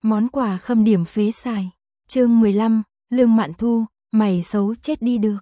Món quà khâm điểm phế xài. Chương 15, Lương Mạn Thu, mày xấu chết đi được.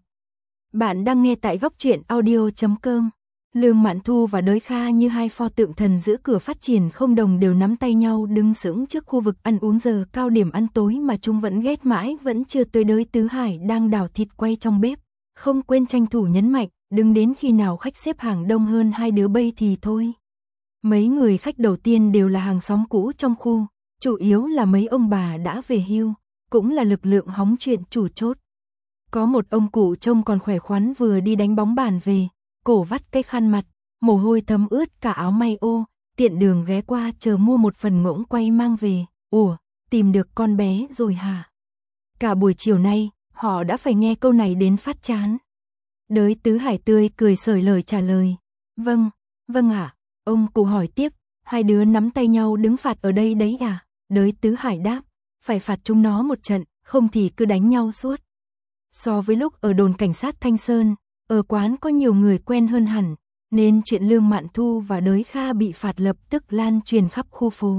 Bạn đang nghe tại góc truyện audio.com. Lương Mạn Thu và Đới Kha như hai pho tượng thần giữa cửa phát triển không đồng đều nắm tay nhau đứng sững trước khu vực ăn uống giờ cao điểm ăn tối mà chúng vẫn ghét mãi vẫn chưa tới. Đới Tứ Hải đang đảo thịt quay trong bếp, không quên tranh thủ nhấn mạnh, đừng đến khi nào khách xếp hàng đông hơn hai đứa bây thì thôi. Mấy người khách đầu tiên đều là hàng xóm cũ trong khu, chủ yếu là mấy ông bà đã về hưu, cũng là lực lượng hóng chuyện chủ chốt. Có một ông cụ trông còn khỏe khoắn vừa đi đánh bóng bàn về, cổ vắt cái khăn mặt, mồ hôi thấm ướt cả áo may ô, tiện đường ghé qua chờ mua một phần ngỗng quay mang về. Ủa, tìm được con bé rồi hả? Cả buổi chiều nay, họ đã phải nghe câu này đến phát chán. Đới Tứ Hải tươi cười xởi lời trả lời. Vâng ạ. Ông cụ hỏi tiếp, hai đứa nắm tay nhau đứng phạt ở đây đấy à? Đới Tứ Hải đáp, phải phạt chúng nó một trận, không thì cứ đánh nhau suốt. So với lúc ở đồn cảnh sát Thanh Sơn, ở quán có nhiều người quen hơn hẳn, nên chuyện Lương Mạn Thu và Đới Kha bị phạt lập tức lan truyền khắp khu phố.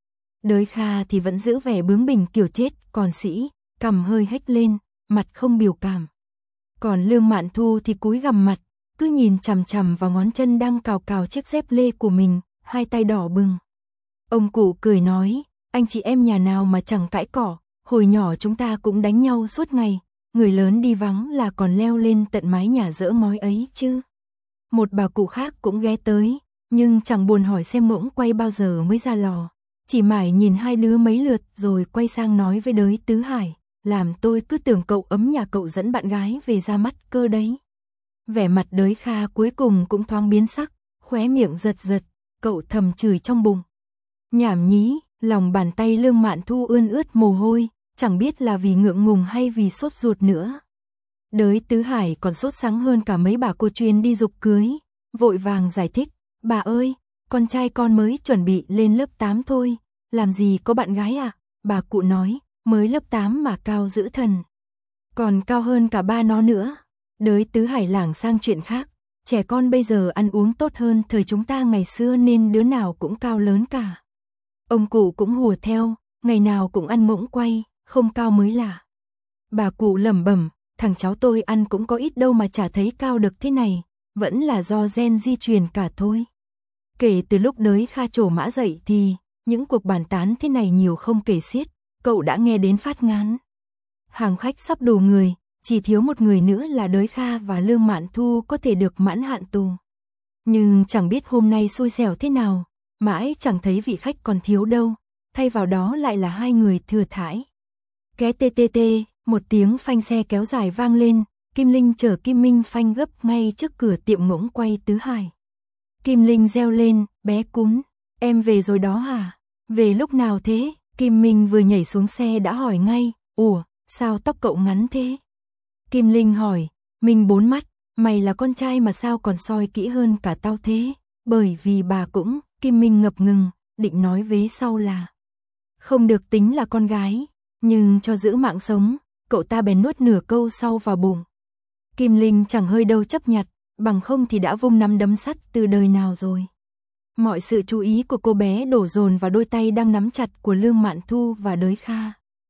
Đới Kha thì vẫn giữ vẻ bướng bỉnh kiểu chết, còn Sĩ, cằm hơi hếch lên, mặt không biểu cảm. Còn Lương Mạn Thu thì cúi gằm mặt, cứ nhìn chằm chằm vào ngón chân đang cào cào chiếc dép lê của mình, hai tay đỏ bừng. Ông cụ cười nói, anh chị em nhà nào mà chẳng cãi cỏ, hồi nhỏ chúng ta cũng đánh nhau suốt ngày, người lớn đi vắng là còn leo lên tận mái nhà dỡ ngói ấy chứ. Một bà cụ khác cũng ghé tới, nhưng chẳng buồn hỏi xem ngỗng quay bao giờ mới ra lò, chỉ mải nhìn hai đứa mấy lượt rồi quay sang nói với Đới Tứ Hải, làm tôi cứ tưởng cậu ấm nhà cậu dẫn bạn gái về ra mắt cơ đấy. Vẻ mặt Đới Kha cuối cùng cũng thoáng biến sắc, khóe miệng giật giật, cậu thầm chửi trong bụng. Nhảm nhí, lòng bàn tay Lương Mạn Thu ươn ướt mồ hôi, chẳng biết là vì ngượng ngùng hay vì sốt ruột nữa. Đới Tứ Hải còn sốt sắng hơn cả mấy bà cô chuyên đi giục cưới, vội vàng giải thích, bà ơi, con trai con mới chuẩn bị lên lớp 8 thôi, làm gì có bạn gái à? Bà cụ nói, mới lớp 8 mà cao dữ thần, còn cao hơn cả ba nó nữa. Đới Tứ Hải lảng sang chuyện khác, trẻ con bây giờ ăn uống tốt hơn thời chúng ta ngày xưa nên đứa nào cũng cao lớn cả. Ông cụ cũng hùa theo, ngày nào cũng ăn ngỗng quay, không cao mới lạ. Bà cụ lẩm bẩm, thằng cháu tôi ăn cũng có ít đâu mà chả thấy cao được thế này, vẫn là do gen di truyền cả thôi. Kể từ lúc Đới Kha trổ mã dậy thì, những cuộc bàn tán thế này nhiều không kể xiết, cậu đã nghe đến phát ngán. Hàng khách sắp đủ người, chỉ thiếu một người nữa là Đới Kha và Lương Mạn Thu có thể được mãn hạn tù. Nhưng chẳng biết hôm nay xui xẻo thế nào, mãi chẳng thấy vị khách còn thiếu đâu, thay vào đó lại là hai người thừa thãi. Ké tê tê tê, một tiếng phanh xe kéo dài vang lên, Kim Linh chở Kim Minh phanh gấp ngay trước cửa tiệm ngỗng quay Tứ Hải. Kim Linh reo lên, bé cún, em về rồi đó hả? Về lúc nào thế? Kim Minh vừa nhảy xuống xe đã hỏi ngay, ủa, sao tóc cậu ngắn thế? Kim Linh hỏi, Minh bốn mắt, mày là con trai mà sao còn soi kỹ hơn cả tao thế? Bởi vì bà cũng, Kim Minh ngập ngừng, định nói vế sau là không được tính là con gái, nhưng cho giữ mạng sống, cậu ta bèn nuốt nửa câu sau vào bụng. Kim Linh chẳng hơi đâu chấp nhặt, bằng không thì đã vung nắm đấm sắt từ đời nào rồi. Mọi sự chú ý của cô bé đổ dồn vào đôi tay đang nắm chặt của Lương Mạn Thu và Đới Kha.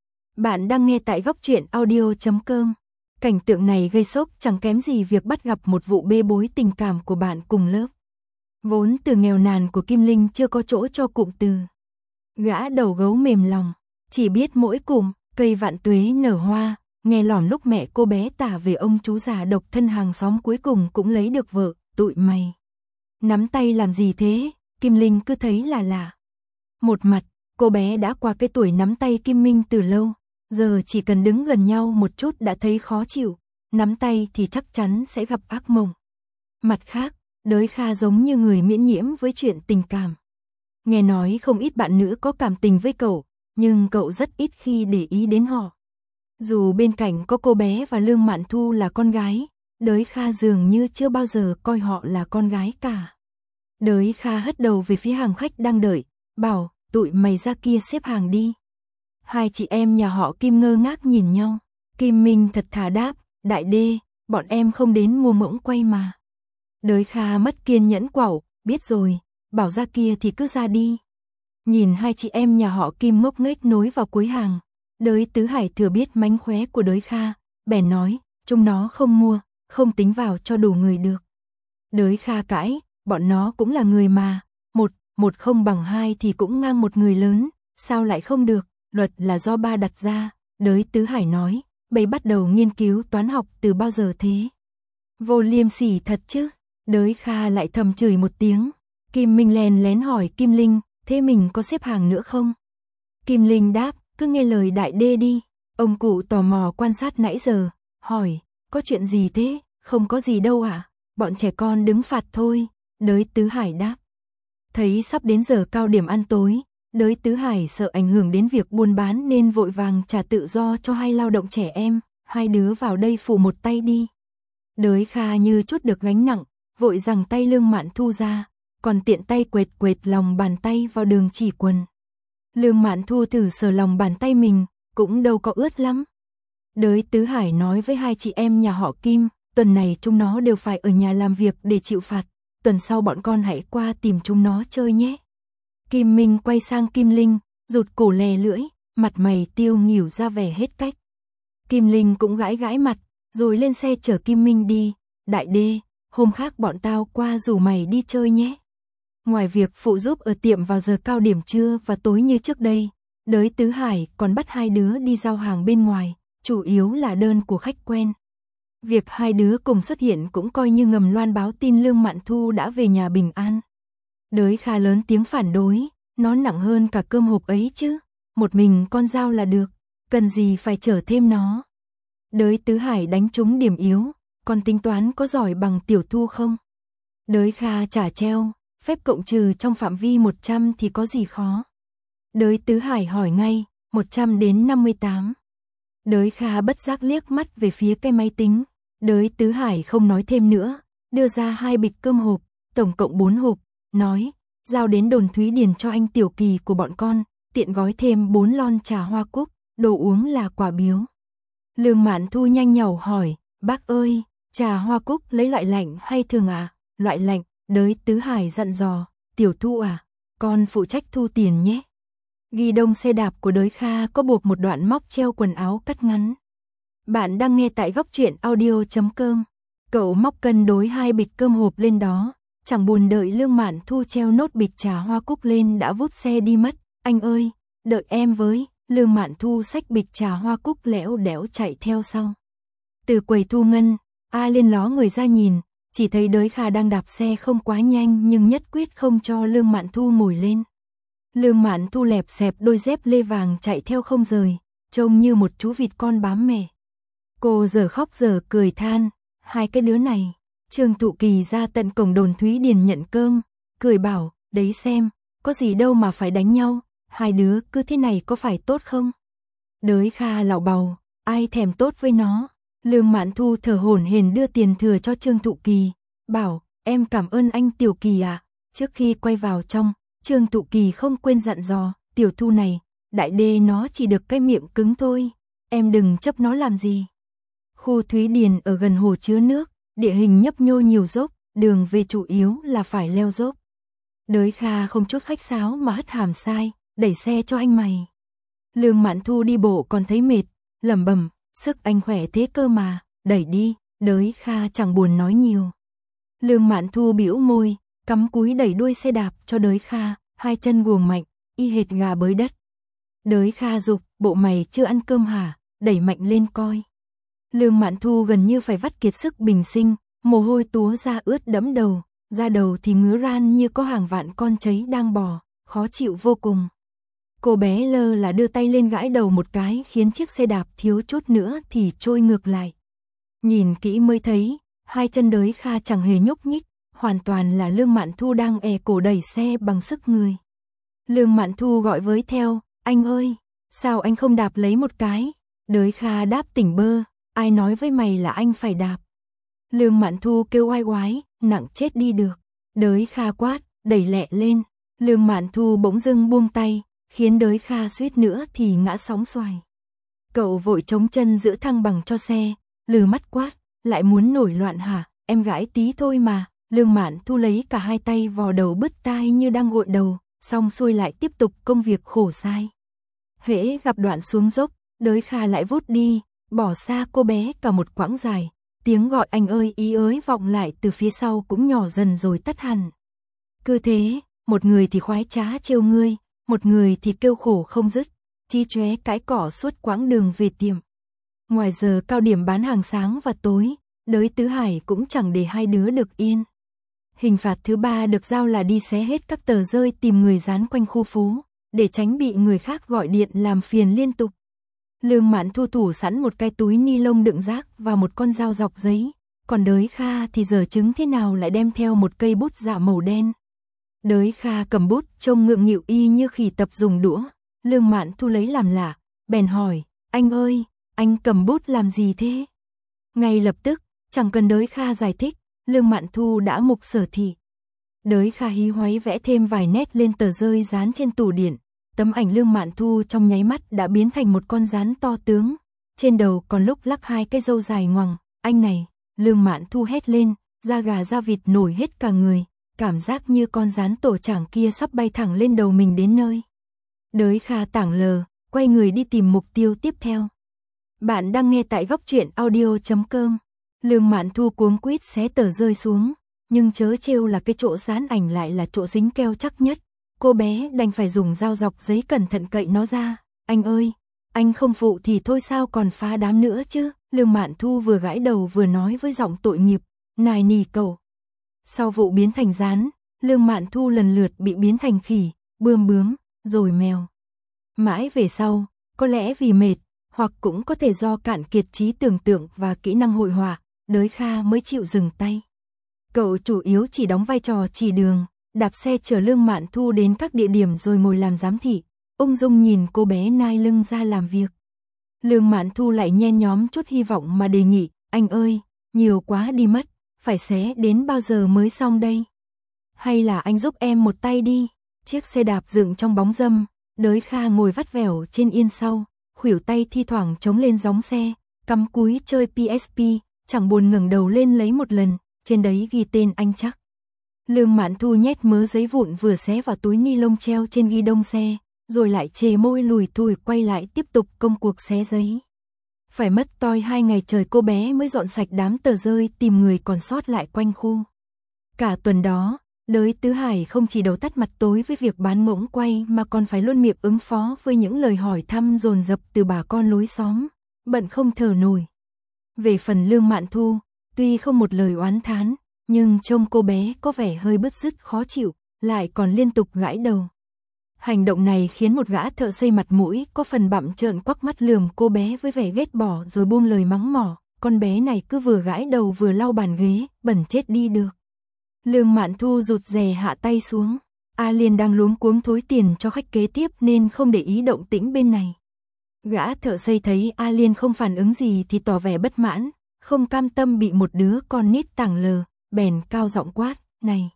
Bạn đang nghe tại góc truyện audio.com. Cảnh tượng này gây sốc chẳng kém gì việc bắt gặp một vụ bê bối tình cảm của bạn cùng lớp. Vốn từ nghèo nàn của Kim Linh chưa có chỗ cho cụm từ gã đầu gấu mềm lòng, chỉ biết mỗi cụm cây vạn tuế nở hoa, nghe lỏm lúc mẹ cô bé tả về ông chú già độc thân hàng xóm cuối cùng cũng lấy được vợ, tụi mày nắm tay làm gì thế? Kim Linh cứ thấy là lạ. Một mặt, cô bé đã qua cái tuổi nắm tay Kim Minh từ lâu, giờ chỉ cần đứng gần nhau một chút đã thấy khó chịu, nắm tay thì chắc chắn sẽ gặp ác mộng. Mặt khác, Đới Kha giống như người miễn nhiễm với chuyện tình cảm. Nghe nói không ít bạn nữ có cảm tình với cậu, nhưng cậu rất ít khi để ý đến họ. Dù bên cạnh có cô bé và Lương Mạn Thu là con gái, Đới Kha dường như chưa bao giờ coi họ là con gái cả. Đới Kha hất đầu về phía hàng khách đang đợi, bảo, tụi mày ra kia xếp hàng đi. Hai chị em nhà họ Kim ngơ ngác nhìn nhau. Kim Minh thật thà đáp, đại đê, bọn em không đến mua ngỗng quay mà. Đới Kha mất kiên nhẫn quẩu, biết rồi, bảo ra kia thì cứ ra đi. Nhìn hai chị em nhà họ Kim ngốc nghếch nối vào cuối hàng, Đới Tứ Hải thừa biết mánh khóe của Đới Kha, bèn nói, chúng nó không mua, không tính vào cho đủ người được. Đới Kha cãi, bọn nó cũng là người mà, một không bằng hai thì cũng ngang một người lớn, sao lại không được, luật là do ba đặt ra. Đới Tứ Hải nói, bầy bắt đầu nghiên cứu toán học từ bao giờ thế? Vô liêm sỉ thật chứ. Đới Kha lại thầm chửi một tiếng. Kim Minh lén lén hỏi Kim Linh, thế mình có xếp hàng nữa không? Kim Linh đáp, cứ nghe lời đại đê đi. Ông cụ tò mò quan sát nãy giờ, hỏi, có chuyện gì thế? Không có gì đâu ạ, bọn trẻ con đứng phạt thôi. Đới Tứ Hải đáp. Thấy sắp đến giờ cao điểm ăn tối, Đới Tứ Hải sợ ảnh hưởng đến việc buôn bán nên vội vàng trả tự do cho hai lao động trẻ em, hai đứa vào đây phụ một tay đi. Đới Kha như chút được gánh nặng, vội giằng tay Lương Mạn Thu ra, còn tiện tay quệt quệt lòng bàn tay vào đường chỉ quần. Lương Mạn Thu thử sờ lòng bàn tay mình, cũng đâu có ướt lắm. Đới Tứ Hải nói với hai chị em nhà họ Kim, tuần này chúng nó đều phải ở nhà làm việc để chịu phạt, tuần sau bọn con hãy qua tìm chúng nó chơi nhé. Kim Minh quay sang Kim Linh, rụt cổ lè lưỡi, mặt mày tiêu nghỉu ra vẻ hết cách. Kim Linh cũng gãi gãi mặt, rồi lên xe chở Kim Minh đi. Đại đê, hôm khác bọn tao qua rủ mày đi chơi nhé. Ngoài việc phụ giúp ở tiệm vào giờ cao điểm trưa và tối như trước đây, Đới Tứ Hải còn bắt hai đứa đi giao hàng bên ngoài, chủ yếu là đơn của khách quen. Việc hai đứa cùng xuất hiện cũng coi như ngầm loan báo tin Lương Mạn Thu đã về nhà bình an. Đới Kha lớn tiếng phản đối, nó nặng hơn cả cơm hộp ấy chứ, một mình con dao là được, cần gì phải chở thêm nó. Đới Tứ Hải đánh trúng điểm yếu, con tính toán có giỏi bằng Tiểu Thu không? Đới Kha trả treo, phép cộng trừ trong phạm vi 100 thì có gì khó? Đới Tứ Hải hỏi ngay, 100 đến 58. Đới Kha bất giác liếc mắt về phía cái máy tính. Đới Tứ Hải không nói thêm nữa, đưa ra 2 bịch cơm hộp, tổng cộng 4 hộp, nói, giao đến đồn Thúy Điền cho anh Tiểu Kỳ của bọn con, tiện gói thêm 4 lon trà hoa cúc, đồ uống là quà biếu. Lương Mạn Thu nhanh nhảu hỏi, bác ơi, trà hoa cúc lấy loại lạnh hay thường à? Loại lạnh. Đới Tứ Hải dặn dò, Tiểu Thu à, con phụ trách thu tiền nhé. Ghi đông xe đạp của Đới Kha có buộc một đoạn móc treo quần áo cắt ngắn. Bạn đang nghe tại góc truyện audio.com. Cậu móc cân đối 2 bịch cơm hộp lên đó, chẳng buồn đợi Lương Mạn Thu treo nốt bịch trà hoa cúc lên đã vút xe đi mất. Anh ơi, đợi em với. Lương Mạn Thu xách bịch trà hoa cúc lẽo đẽo chạy theo sau. Từ quầy thu ngân, A Liên ló người ra nhìn, chỉ thấy Đới Kha đang đạp xe không quá nhanh nhưng nhất quyết không cho Lương Mạn Thu ngồi lên. Lương Mạn Thu lẹp xẹp đôi dép lê vàng chạy theo không rời, trông như một chú vịt con bám mẹ. Cô giờ khóc giờ cười than, hai cái đứa này. Trương Thụ Kỳ ra tận cổng đồn Thúy Điền nhận cơm, cười bảo, đấy xem, có gì đâu mà phải đánh nhau, hai đứa cứ thế này có phải tốt không? Đới Kha lảo bào, ai thèm tốt với nó. Lương Mạn Thu thở hổn hển đưa tiền thừa cho Trương Thụ Kỳ, bảo, em cảm ơn anh Tiểu Kỳ ạ. Trước khi quay vào trong, Trương Thụ Kỳ không quên dặn dò, Tiểu Thu này, đại đê nó chỉ được cái miệng cứng thôi, em đừng chấp nó làm gì. Khu Thúy Điền ở gần hồ chứa nước, địa hình nhấp nhô nhiều dốc, đường về chủ yếu là phải leo dốc. Đới Kha không chút khách sáo mà hất hàm sai, đẩy xe cho anh mày. Lương Mạn Thu đi bộ còn thấy mệt, lẩm bẩm, sức anh khỏe thế cơ mà, đẩy đi. Đới Kha chẳng buồn nói nhiều. Lương Mạn Thu bĩu môi, cắm cúi đẩy đuôi xe đạp cho Đới Kha, hai chân guồng mạnh, y hệt gà bới đất. Đới Kha giục, bộ mày chưa ăn cơm hả, đẩy mạnh lên coi. Lương Mạn Thu gần như phải vắt kiệt sức bình sinh, mồ hôi túa ra ướt đẫm đầu, da đầu thì ngứa ran như có hàng vạn con cháy đang bò, khó chịu vô cùng. Cô bé lơ là đưa tay lên gãi đầu một cái khiến chiếc xe đạp thiếu chút nữa thì trôi ngược lại. Nhìn kỹ mới thấy, hai chân Đới Kha chẳng hề nhúc nhích, hoàn toàn là Lương Mạn Thu đang è cổ đẩy xe bằng sức người. Lương Mạn Thu gọi với theo, anh ơi, sao anh không đạp lấy một cái? Đới Kha đáp tỉnh bơ, ai nói với mày là anh phải đạp? Lương Mạn Thu kêu oai oái, nặng chết đi được. Đới Kha quát, đẩy lẹ lên. Lương Mạn Thu bỗng dưng buông tay, khiến Đới Kha suýt nữa thì ngã sóng xoài. Cậu vội chống chân giữ thăng bằng cho xe, lừ mắt quát, lại muốn nổi loạn hả? Em gãi tí thôi mà. Lương Mạn Thu lấy cả hai tay vò đầu bứt tai như đang gội đầu, xong xuôi lại tiếp tục công việc khổ sai. Hễ gặp đoạn xuống dốc, Đới Kha lại vút đi, bỏ xa cô bé cả một quãng dài, tiếng gọi anh ơi ý ới vọng lại từ phía sau cũng nhỏ dần rồi tắt hẳn. Cứ thế, một người thì khoái trá trêu ngươi, một người thì kêu khổ không dứt, chí chóe cãi cỏ suốt quãng đường về tiệm. Ngoài giờ cao điểm bán hàng sáng và tối, Đới Tứ Hải cũng chẳng để hai đứa được yên. Hình phạt thứ 3 được giao là đi xé hết các tờ rơi tìm người dán quanh khu phố, để tránh bị người khác gọi điện làm phiền liên tục. Lương Mạn Thu thủ sẵn một cái túi ni lông đựng rác và một con dao dọc giấy, còn Đới Kha thì giờ chứng thế nào lại đem theo một cây bút dạ màu đen. Đới Kha cầm bút trông ngượng nghịu y như khỉ tập dùng đũa, Lương Mạn Thu lấy làm lạ, bèn hỏi, anh ơi, anh cầm bút làm gì thế? Ngay lập tức, chẳng cần Đới Kha giải thích, Lương Mạn Thu đã mục sở thị. Đới Kha hí hoáy vẽ thêm vài nét lên tờ rơi dán trên tủ điện, tấm ảnh Lương Mạn Thu trong nháy mắt đã biến thành một con rắn to tướng, trên đầu còn lúc lắc hai cái râu dài ngoằng, anh này, Lương Mạn Thu hét lên, da gà da vịt nổi hết cả người, cảm giác như con rắn tổ chảng kia sắp bay thẳng lên đầu mình đến nơi. Đới Kha tảng lờ, quay người đi tìm mục tiêu tiếp theo. Bạn đang nghe tại góc truyện audio.com. Lương Mạn Thu cuống quýt xé tờ rơi xuống, nhưng chớ trêu là cái chỗ dán ảnh lại là chỗ dính keo chắc nhất. Cô bé đành phải dùng dao dọc giấy cẩn thận cậy nó ra. Anh ơi, anh không phụ thì thôi sao còn phá đám nữa chứ? Lương Mạn Thu vừa gãi đầu vừa nói với giọng tội nghiệp, nài nỉ cầu. Sau vụ biến thành rán, Lương Mạn Thu lần lượt bị biến thành khỉ, bướm, rồi mèo. Mãi về sau, có lẽ vì mệt, hoặc cũng có thể do cạn kiệt trí tưởng tượng và kỹ năng hội họa, Đới Kha mới chịu dừng tay. Cậu chủ yếu chỉ đóng vai trò chỉ đường, đạp xe chở Lương Mạn Thu đến các địa điểm rồi ngồi làm giám thị, ung dung nhìn cô bé nai lưng ra làm việc. Lương Mạn Thu lại nhen nhóm chút hy vọng mà đề nghị, anh ơi, nhiều quá đi mất, phải xé đến bao giờ mới xong đây? Hay là anh giúp em một tay đi? Chiếc xe đạp dựng trong bóng râm, Đới Kha ngồi vắt vẻo trên yên sau, khuỷu tay thi thoảng chống lên gióng xe, cắm cúi chơi PSP, chẳng buồn ngẩng đầu lên lấy một lần, trên đấy ghi tên anh chắc. Lương Mạn Thu nhét mớ giấy vụn vừa xé vào túi ni lông treo trên ghi đông xe, rồi lại chề môi lùi thủi quay lại tiếp tục công cuộc xé giấy. Phải mất toi 2 ngày trời cô bé mới dọn sạch đám tờ rơi tìm người còn sót lại quanh khu. Cả tuần đó, Đới Tứ Hải không chỉ đầu tắt mặt tối với việc bán ngỗng quay mà còn phải luôn miệng ứng phó với những lời hỏi thăm dồn dập từ bà con lối xóm, bận không thở nổi. Về phần Lương Mạn Thu, tuy không một lời oán thán, nhưng trông cô bé có vẻ hơi bứt rứt khó chịu, lại còn liên tục gãi đầu. Hành động này khiến một gã thợ xây mặt mũi có phần bặm trợn quắc mắt lườm cô bé với vẻ ghét bỏ rồi buông lời mắng mỏ, con bé này cứ vừa gãi đầu vừa lau bàn ghế, bẩn chết đi được. Lương Mạn Thu rụt rè hạ tay xuống, A Liên đang luống cuống thối tiền cho khách kế tiếp nên không để ý động tĩnh bên này. Gã thợ xây thấy A Liên không phản ứng gì thì tỏ vẻ bất mãn, không cam tâm bị một đứa con nít tảng lờ, bèn cao giọng quát, này,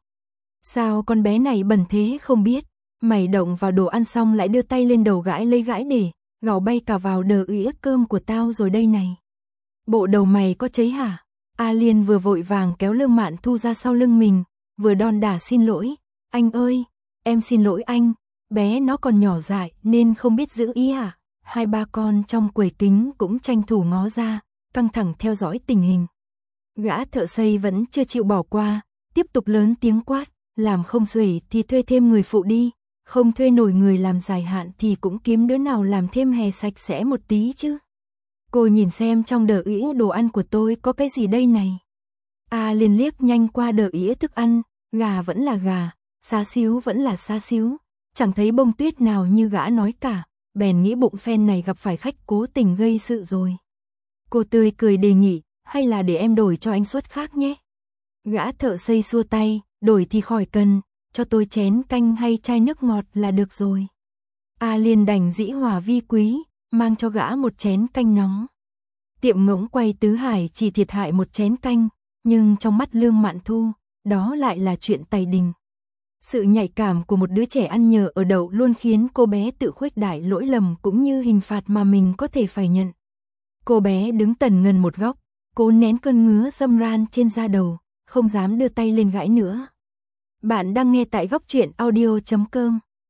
sao con bé này bẩn thế không biết, mày động vào đồ ăn xong lại đưa tay lên đầu gãi lấy gãi để, gào bay cả vào đờ ỉa cơm của tao rồi đây này. Bộ đầu mày có cháy hả? A Liên vừa vội vàng kéo Lương Mạn Thu ra sau lưng mình, vừa đon đả xin lỗi, anh ơi, em xin lỗi anh, bé nó còn nhỏ dại nên không biết giữ ý à. Hai ba con trong quầy kính cũng tranh thủ ngó ra, căng thẳng theo dõi tình hình. Gã thợ xây vẫn chưa chịu bỏ qua, tiếp tục lớn tiếng quát, làm không xuể thì thuê thêm người phụ đi, không thuê nổi người làm dài hạn thì cũng kiếm đứa nào làm thêm hè sạch sẽ một tí chứ. Cô nhìn xem trong đờ ỉa đồ ăn của tôi có cái gì đây này. A Liên liếc nhanh qua đờ ỉa thức ăn, gà vẫn là gà, xá xíu vẫn là xá xíu, chẳng thấy bông tuyết nào như gã nói cả, bèn nghĩ bụng phen này gặp phải khách cố tình gây sự rồi. Cô tươi cười đề nghị, hay là để em đổi cho anh suất khác nhé. Gã thợ xây xua tay, đổi thì khỏi cần, cho tôi chén canh hay chai nước ngọt là được rồi. A Liên đành dĩ hòa vi quý, mang cho gã một chén canh nóng. Tiệm ngỗng quay Tứ Hải chỉ thiệt hại một chén canh, nhưng trong mắt Lương Mạn Thu, đó lại là chuyện tài đình. Sự nhạy cảm của một đứa trẻ ăn nhờ ở đậu luôn khiến cô bé tự khuếch đại lỗi lầm cũng như hình phạt mà mình có thể phải nhận. Cô bé đứng tần ngần một góc, cố nén cơn ngứa râm ran trên da đầu, không dám đưa tay lên gãi nữa. Bạn đang nghe tại góc truyện audio.com.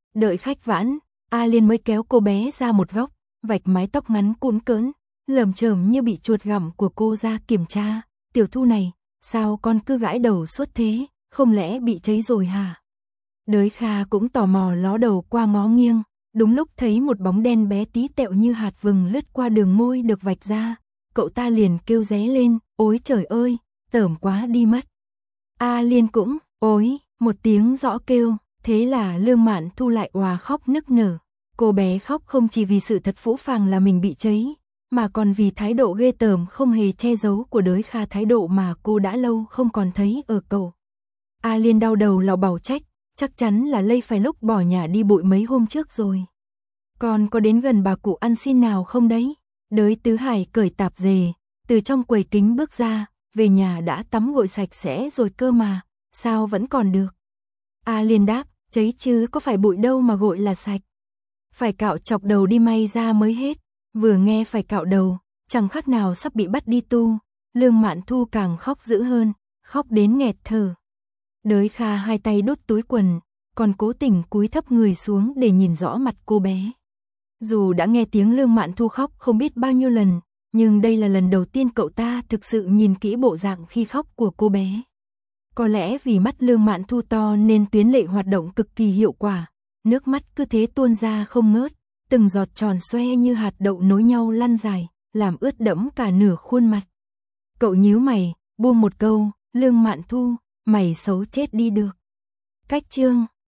Đợi khách vãn, A Liên mới kéo cô bé ra một góc, vạch mái tóc ngắn cũn cỡn, lởm chởm như bị chuột gặm của cô ra kiểm tra. Tiểu Thu này, sao con cứ gãi đầu suốt thế, không lẽ bị cháy rồi hả? Đới Kha cũng tò mò ló đầu qua ngó nghiêng, đúng lúc thấy một bóng đen bé tí tẹo như hạt vừng lướt qua đường môi được vạch ra. Cậu ta liền kêu ré lên, ôi trời ơi, tởm quá đi mất. A Liên cũng, ôi, một tiếng rõ kêu, thế là Lương Mạn Thu lại òa khóc nức nở. Cô bé khóc không chỉ vì sự thật phũ phàng là mình bị cháy, mà còn vì thái độ ghê tởm không hề che giấu của Đới Kha, thái độ mà cô đã lâu không còn thấy ở cậu. A Liên đau đầu lảo bảo trách, chắc chắn là lây phải lúc bỏ nhà đi bụi mấy hôm trước rồi. Còn có đến gần bà cụ ăn xin nào không đấy? Đới Tứ Hải cởi tạp dề, từ trong quầy kính bước ra, về nhà đã tắm gội sạch sẽ rồi cơ mà, sao vẫn còn được? A Liên đáp, cháy chứ có phải bụi đâu mà gội là sạch. Phải cạo chọc đầu đi may ra mới hết. Vừa nghe phải cạo đầu, chẳng khác nào sắp bị bắt đi tu. Lương Mạn Thu càng khóc dữ hơn, khóc đến nghẹt thở. Đới Kha hai tay đút túi quần, còn cố tình cúi thấp người xuống để nhìn rõ mặt cô bé. Dù đã nghe tiếng Lương Mạn Thu khóc không biết bao nhiêu lần, nhưng đây là lần đầu tiên cậu ta thực sự nhìn kỹ bộ dạng khi khóc của cô bé. Có lẽ vì mắt Lương Mạn Thu to nên tuyến lệ hoạt động cực kỳ hiệu quả, nước mắt cứ thế tuôn ra không ngớt, từng giọt tròn xoe như hạt đậu nối nhau lăn dài, làm ướt đẫm cả nửa khuôn mặt. Cậu nhíu mày, buông một câu, Lương Mạn Thu, mày xấu chết đi được. Cách chương